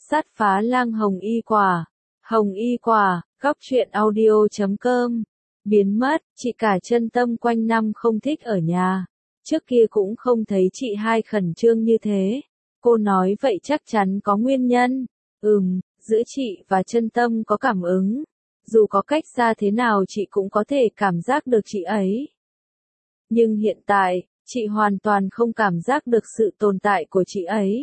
Sát phá lang hồng y quả. Hồng y quả, góc truyện audio.com. Biến mất, chị cả chân tâm quanh năm không thích ở nhà. Trước kia cũng không thấy chị hai khẩn trương như thế. Cô nói vậy chắc chắn có nguyên nhân. Giữa chị và chân tâm có cảm ứng. Dù có cách xa thế nào chị cũng có thể cảm giác được chị ấy. Nhưng hiện tại, chị hoàn toàn không cảm giác được sự tồn tại của chị ấy.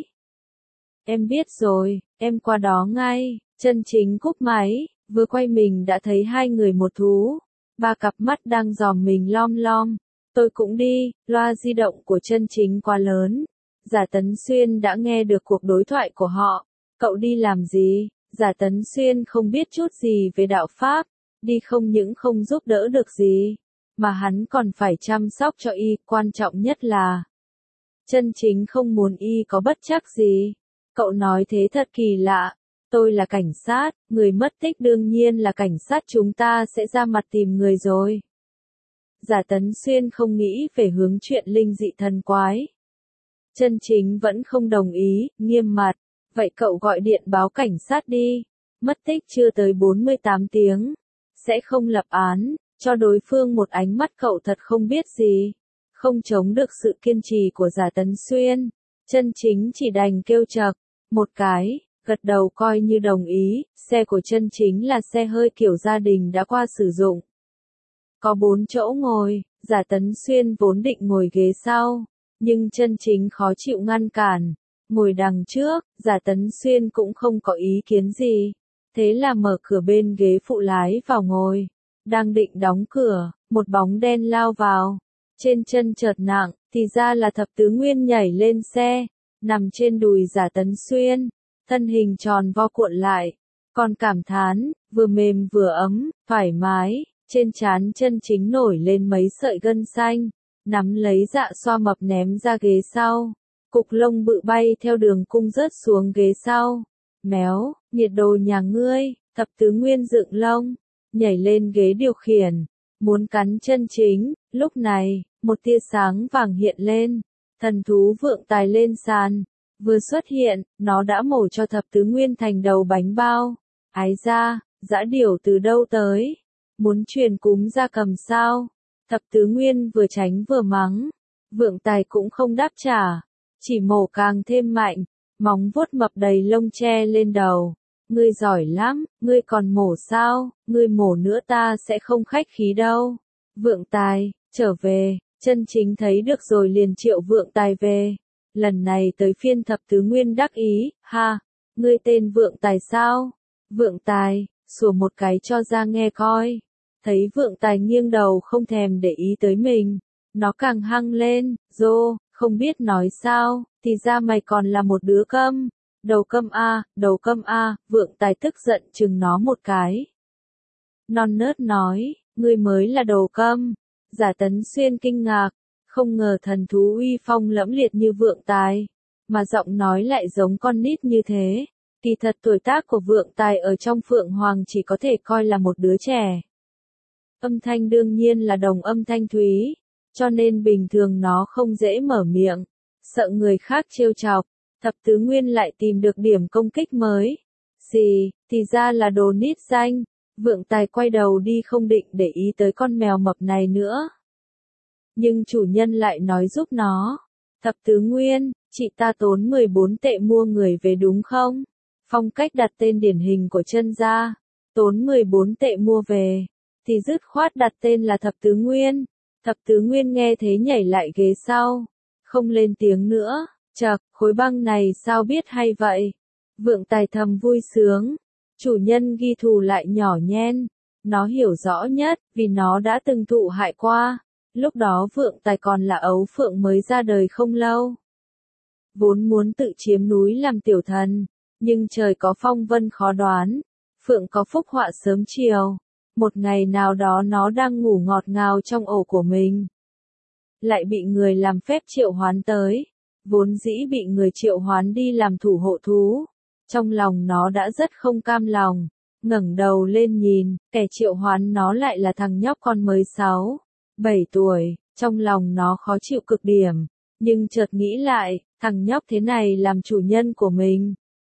Em biết rồi, em qua đó ngay. Chân Chính cúp máy, vừa quay mình đã thấy hai người một thú. Ba cặp mắt đang dòm mình lom lom. Tôi cũng đi, loa di động của Chân Chính quá lớn. Giả Tấn Xuyên đã nghe được cuộc đối thoại của họ. Cậu đi làm gì? Giả Tấn Xuyên không biết chút gì về đạo Pháp. Đi không những không giúp đỡ được gì, mà hắn còn phải chăm sóc cho y, quan trọng nhất là Chân Chính không muốn y có bất trắc gì. Cậu nói thế thật kỳ lạ. Tôi là cảnh sát, người mất tích đương nhiên là cảnh sát, chúng ta sẽ ra mặt tìm người rồi. Giả Tấn Xuyên không nghĩ về hướng chuyện linh dị thần quái. Chân Chính vẫn không đồng ý, nghiêm mặt. Vậy cậu gọi điện báo cảnh sát đi. Mất tích chưa tới 48 tiếng. Sẽ không lập án, cho đối phương một ánh mắt. Cậu thật không biết gì. Không chống được sự kiên trì của Giả Tấn Xuyên. Chân Chính chỉ đành kêu chậc một cái, gật đầu coi như đồng ý. Xe của Chân Chính là xe hơi kiểu gia đình đã qua sử dụng. Có 4 chỗ ngồi, Giả Tấn Xuyên vốn định ngồi ghế sau, nhưng Chân Chính khó chịu ngăn cản. Ngồi đằng trước, Giả Tấn Xuyên cũng không có ý kiến gì. Thế là mở cửa bên ghế phụ lái vào ngồi. Đang định đóng cửa, một bóng đen lao vào. Trên chân chợt nặng, thì ra là Thập Tứ Nguyên nhảy lên xe, nằm trên đùi Giả Tấn Xuyên. Thân hình tròn vo cuộn lại, còn cảm thán, vừa mềm vừa ấm, thoải mái. Trên trán Chân Chính nổi lên mấy sợi gân xanh, nắm lấy Dạ Xoa mập ném ra ghế sau. Cục lông bự bay theo đường cung rớt xuống ghế sau. Méo, nhiệt đồ nhà ngươi. Thập Tứ Nguyên dựng lông, nhảy lên ghế điều khiển, muốn cắn Chân Chính. Lúc này, một tia sáng vàng hiện lên. Thần thú Vượng Tài lên sàn. Vừa xuất hiện, nó đã mổ cho Thập Tứ Nguyên thành đầu bánh bao. Ái da, dã điểu từ đâu tới? Muốn truyền cúm gia cầm sao? Thập Tứ Nguyên vừa tránh vừa mắng. Vượng Tài cũng không đáp trả, chỉ mổ càng thêm mạnh, móng vuốt mập đầy lông che lên đầu. Ngươi giỏi lắm, ngươi còn mổ sao? Ngươi mổ nữa ta sẽ không khách khí đâu. Vượng Tài, trở về. Chân Chính thấy được rồi liền triệu Vượng Tài về. Lần này tới phiên Thập Tứ Nguyên đắc ý, ha, ngươi tên Vượng Tài sao? Vượng Tài, sủa một cái cho ra nghe coi. Thấy Vượng Tài nghiêng đầu không thèm để ý tới mình, nó càng hăng lên, rô, không biết nói sao, thì ra mày còn là một đứa câm. Đầu câm a, Vượng Tài tức giận chừng nó một cái. Non nớt nói, ngươi mới là đồ câm. Giả Tấn Xuyên kinh ngạc, không ngờ thần thú uy phong lẫm liệt như Vượng Tài, mà giọng nói lại giống con nít như thế. Kỳ thật tuổi tác của Vượng Tài ở trong Phượng Hoàng chỉ có thể coi là một đứa trẻ. Âm thanh đương nhiên là đồng âm thanh thúy, cho nên bình thường nó không dễ mở miệng, sợ người khác trêu chọc. Thập Tứ Nguyên lại tìm được điểm công kích mới. Gì, thì ra là đồ nít danh. Vượng Tài quay đầu đi không định để ý tới con mèo mập này nữa. Nhưng chủ nhân lại nói giúp nó. Thập Tứ Nguyên, chị ta tốn 14 tệ mua người về đúng không? Phong cách đặt tên điển hình của Chân gia. Tốn 14 tệ mua về, thì dứt khoát đặt tên là Thập Tứ Nguyên. Thập Tứ Nguyên nghe thế nhảy lại ghế sau, không lên tiếng nữa. Chậc, khối băng này sao biết hay vậy? Vượng Tài thầm vui sướng. Chủ nhân ghi thù lại nhỏ nhen. Nó hiểu rõ nhất, vì nó đã từng thụ hại qua. Lúc đó Vượng Tài còn là ấu phượng mới ra đời không lâu. Vốn muốn tự chiếm núi làm tiểu thần, nhưng trời có phong vân khó đoán. Phượng có phúc họa sớm chiều. Một ngày nào đó nó đang ngủ ngọt ngào trong ổ của mình, lại bị người làm phép triệu hoán tới. Vốn dĩ bị người triệu hoán đi làm thủ hộ thú. Trong lòng nó đã rất không cam lòng, ngẩng đầu lên nhìn, kẻ triệu hoán nó lại là thằng nhóc con mới 6-7 tuổi, trong lòng nó khó chịu cực điểm, nhưng chợt nghĩ lại, thằng nhóc thế này làm chủ nhân của mình,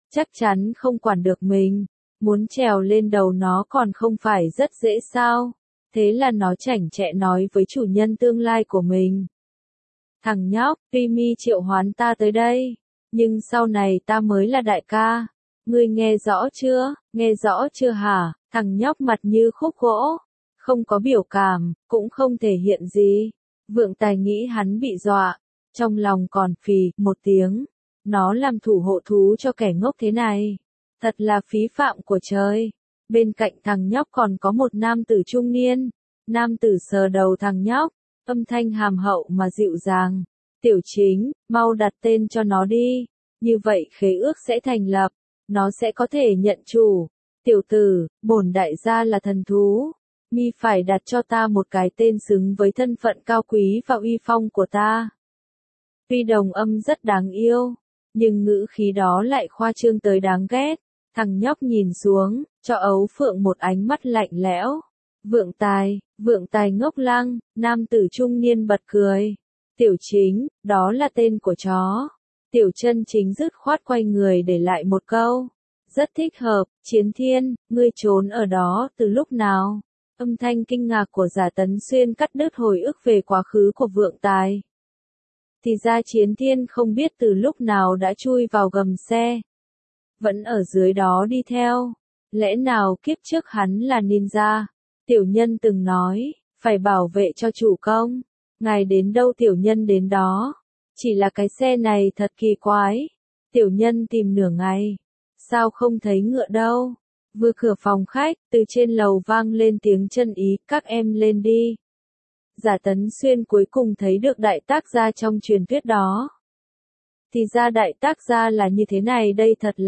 chắc chắn không quản được mình. Muốn trèo lên đầu nó còn không phải rất dễ sao? Thế là nó chảnh chẹ nói với chủ nhân tương lai của mình. Thằng nhóc, Remy triệu hoán ta tới đây. Nhưng sau này ta mới là đại ca. Ngươi nghe rõ chưa hả? Thằng nhóc mặt như khúc gỗ. Không có biểu cảm, cũng không thể hiện gì. Vượng Tài nghĩ hắn bị dọa. Trong lòng còn phì một tiếng. Nó làm thủ hộ thú cho kẻ ngốc thế này. Thật là phí phạm của trời. Bên cạnh thằng nhóc còn có một nam tử trung niên. Nam tử sờ đầu thằng nhóc. Âm thanh hàm hậu mà dịu dàng. Tiểu Chính, mau đặt tên cho nó đi. Như vậy khế ước sẽ thành lập. Nó sẽ có thể nhận chủ. Tiểu tử, bổn đại gia là thần thú. Mi phải đặt cho ta một cái tên xứng với thân phận cao quý và uy phong của ta. Tuy đồng âm rất đáng yêu, nhưng ngữ khí đó lại khoa trương tới đáng ghét. Thằng nhóc nhìn xuống, cho Ấu Phượng một ánh mắt lạnh lẽo. Vượng Tài ngốc lăng, nam tử trung niên bật cười. Tiểu Chính, đó là tên của chó. Tiểu Chân Chính dứt khoát quay người để lại một câu. Rất thích hợp, Chiến Thiên, ngươi trốn ở đó từ lúc nào? Âm thanh kinh ngạc của Giả Tấn Xuyên cắt đứt hồi ức về quá khứ của Vượng Tài. Thì ra Chiến Thiên không biết từ lúc nào đã chui vào gầm xe. Vẫn ở dưới đó đi theo. Lẽ nào kiếp trước hắn là ninja? Tiểu nhân từng nói, phải bảo vệ cho chủ công. Ngài đến đâu tiểu nhân đến đó. Chỉ là cái xe này thật kỳ quái. Tiểu nhân tìm nửa ngày. Sao không thấy ngựa đâu? Vừa cửa phòng khách, từ trên lầu vang lên tiếng chân ý, các em lên đi. Giả Tấn Xuyên cuối cùng thấy được đại tác gia trong truyền thuyết đó. Thì ra đại tác gia là như thế này đây, thật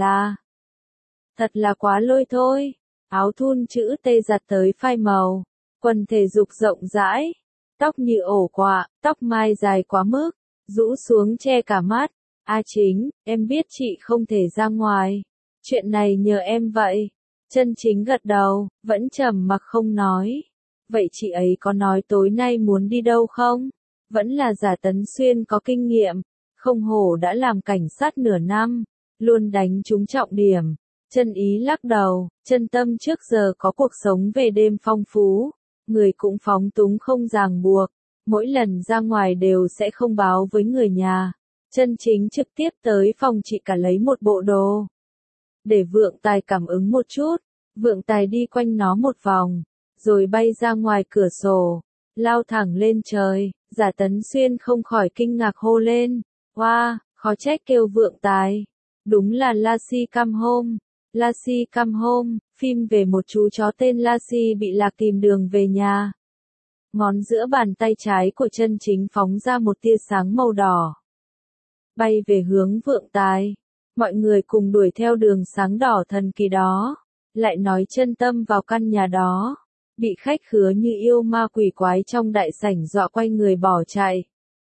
là quá lôi thôi. Áo thun chữ T giặt tới phai màu, quần thể dục rộng rãi, tóc như ổ quạ, tóc mai dài quá mức, rũ xuống che cả mắt. A Chính, em biết chị không thể ra ngoài. Chuyện này nhờ em vậy. Chân Chính gật đầu, vẫn trầm mặc không nói. Vậy chị ấy có nói tối nay muốn đi đâu không? Vẫn là Giả Tấn Xuyên có kinh nghiệm. Không hổ đã làm cảnh sát nửa năm, luôn đánh trúng trọng điểm. Chân Ý lắc đầu, Chân Tâm trước giờ có cuộc sống về đêm phong phú. Người cũng phóng túng không ràng buộc. Mỗi lần ra ngoài đều sẽ không báo với người nhà. Chân Chính trực tiếp tới phòng chị cả lấy một bộ đồ. Để Vượng Tài cảm ứng một chút. Vượng Tài đi quanh nó một vòng, rồi bay ra ngoài cửa sổ, lao thẳng lên trời. Giả Tấn Xuyên không khỏi kinh ngạc hô lên. Wow, khó trách kêu Vượng Tài. Đúng là Lassie Come Home. Lassie Come Home, phim về một chú chó tên Lassie bị lạc tìm đường về nhà. Ngón giữa bàn tay trái của Chân Chính phóng ra một tia sáng màu đỏ. Bay về hướng Vượng Tài. Mọi người cùng đuổi theo đường sáng đỏ thần kỳ đó. Lại nói Chân Tâm vào căn nhà đó. Bị khách khứa như yêu ma quỷ quái trong đại sảnh dọa quay người bỏ chạy.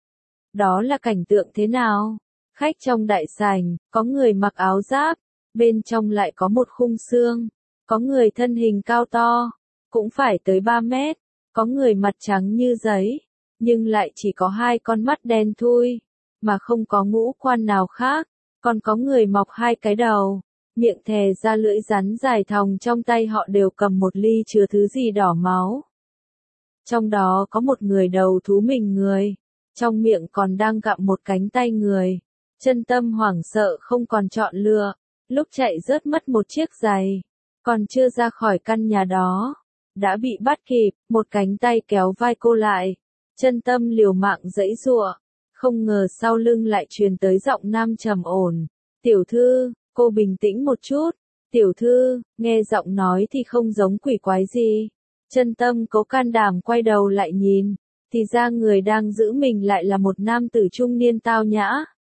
Đó là cảnh tượng thế nào? Khách trong đại sảnh, có người mặc áo giáp, bên trong lại có một khung xương. Có người thân hình cao to, cũng phải tới 3 mét. Có người mặt trắng như giấy, nhưng lại chỉ có 2 con mắt đen thui, mà không có ngũ quan nào khác. Còn có người mọc 2 cái đầu, miệng thè ra lưỡi rắn dài thòng, trong tay họ đều cầm một ly chứa thứ gì đỏ máu. Trong đó có một người đầu thú mình người, trong miệng còn đang gặm một cánh tay người. Chân Tâm hoảng sợ không còn chọn lựa, lúc chạy rớt mất một chiếc giày, còn chưa ra khỏi căn nhà đó, đã bị bắt kịp, một cánh tay kéo vai cô lại. Chân Tâm liều mạng giãy giụa, không ngờ sau lưng lại truyền tới giọng nam trầm ổn. Tiểu thư, cô bình tĩnh một chút. Tiểu thư, nghe giọng nói thì không giống quỷ quái gì. Chân Tâm có can đảm quay đầu lại nhìn, thì ra người đang giữ mình lại là một nam tử trung niên tao nhã.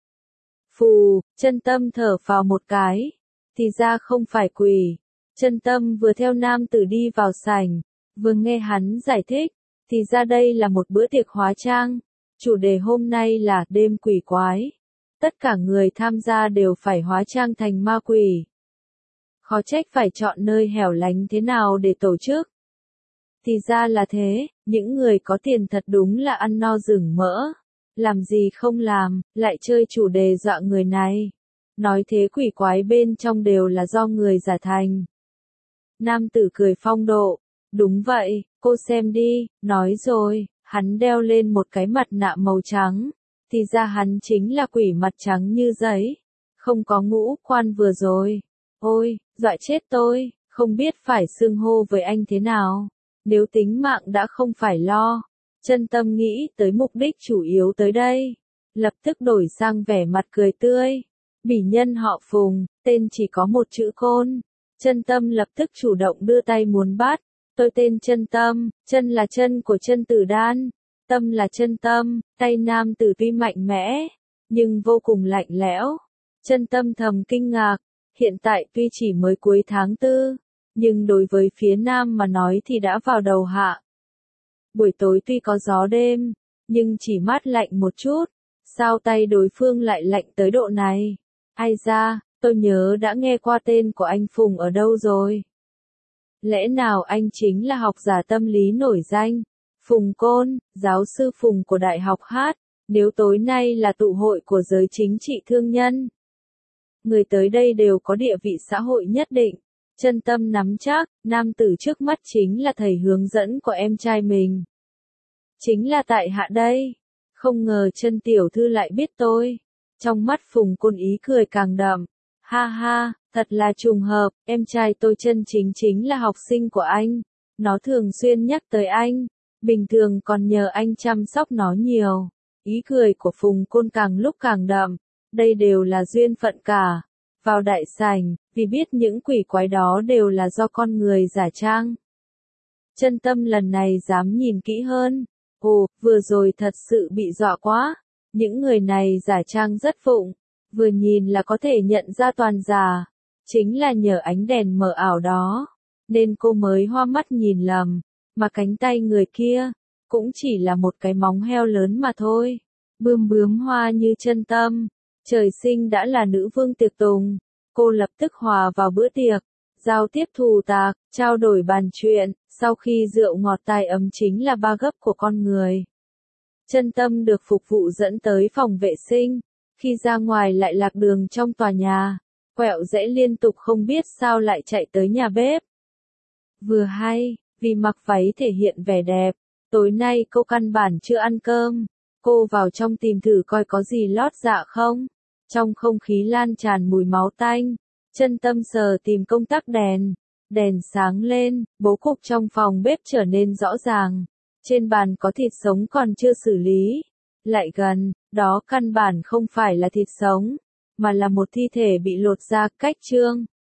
Phù, Chân Tâm thở phào một cái, thì ra không phải quỷ. Chân Tâm vừa theo nam tử đi vào sảnh, vừa nghe hắn giải thích, thì ra đây là một bữa tiệc hóa trang. Chủ đề hôm nay là đêm quỷ quái. Tất cả người tham gia đều phải hóa trang thành ma quỷ. Khó trách phải chọn nơi hẻo lánh thế nào để tổ chức. Thì ra là thế, những người có tiền thật đúng là ăn no rừng mỡ. Làm gì không làm, lại chơi chủ đề dọa người này. nói thế quỷ quái bên trong đều là do người giả thành. Nam tử cười phong độ, đúng vậy, cô xem đi, nói rồi, hắn đeo lên một cái mặt nạ màu trắng, thì ra hắn chính là quỷ mặt trắng như giấy, không có ngũ quan vừa rồi. Ôi, dọa chết tôi, không biết phải xưng hô với anh thế nào, nếu tính mạng đã không phải lo. Chân tâm nghĩ tới mục đích chủ yếu tới đây, lập tức đổi sang vẻ mặt cười tươi. Bỉ nhân họ Phùng, tên chỉ có một chữ Côn. Chân tâm lập tức chủ động đưa tay muốn bắt. Tôi tên Chân Tâm, chân là chân của chân tử đan, tâm là chân tâm, tay nam tử tuy mạnh mẽ, nhưng vô cùng lạnh lẽo. Chân Tâm thầm kinh ngạc, hiện tại tuy chỉ mới cuối tháng 4, nhưng đối với phía nam mà nói thì đã vào đầu hạ. Buổi tối tuy có gió đêm, nhưng chỉ mát lạnh một chút, sao tay đối phương lại lạnh tới độ này? Ai ra, tôi nhớ đã nghe qua tên của anh Phùng ở đâu rồi? Lẽ nào anh chính là học giả tâm lý nổi danh, Phùng Côn, giáo sư Phùng của Đại học Hát, nếu tối nay là tụ hội của giới chính trị thương nhân? Người tới đây đều có địa vị xã hội nhất định. Chân tâm nắm chắc, nam tử trước mắt chính là thầy hướng dẫn của em trai mình. Chính là tại hạ đây. Không ngờ Chân tiểu thư lại biết tôi. Trong mắt Phùng Côn ý cười càng đậm. Ha ha, thật là trùng hợp, em trai tôi Chân chính là học sinh của anh. Nó thường xuyên nhắc tới anh. Bình thường còn nhờ anh chăm sóc nó nhiều. Ý cười của Phùng Côn càng lúc càng đậm. Đây đều là duyên phận cả. Vào đại sảnh, vì biết những quỷ quái đó đều là do con người giả trang. Chân tâm lần này dám nhìn kỹ hơn. Ồ, vừa rồi thật sự bị dọa quá. Những người này giả trang rất phụng. Vừa nhìn là có thể nhận ra toàn giả. Chính là nhờ ánh đèn mờ ảo đó. Nên cô mới hoa mắt nhìn lầm. Mà cánh tay người kia, cũng chỉ là một cái móng heo lớn mà thôi. Bướm hoa như Chân Tâm. Trời sinh đã là nữ vương tiệc tùng. Cô lập tức hòa vào bữa tiệc, giao tiếp thù tạc, trao đổi bàn chuyện, sau khi rượu ngọt tai ấm chính là 3 gấp của con người. Chân Tâm được phục vụ dẫn tới phòng vệ sinh, khi ra ngoài lại lạc đường trong tòa nhà, quẹo rẽ liên tục không biết sao lại chạy tới nhà bếp. Vừa hay, vì mặc váy thể hiện vẻ đẹp, tối nay cô căn bản chưa ăn cơm, cô vào trong tìm thử coi có gì lót dạ không. Trong không khí lan tràn mùi máu tanh, Chân Tâm sờ tìm công tắc đèn, đèn sáng lên, bố cục trong phòng bếp trở nên rõ ràng. Trên bàn có thịt sống còn chưa xử lý. Lại gần, đó căn bản không phải là thịt sống, mà là một thi thể bị lột da cách xương.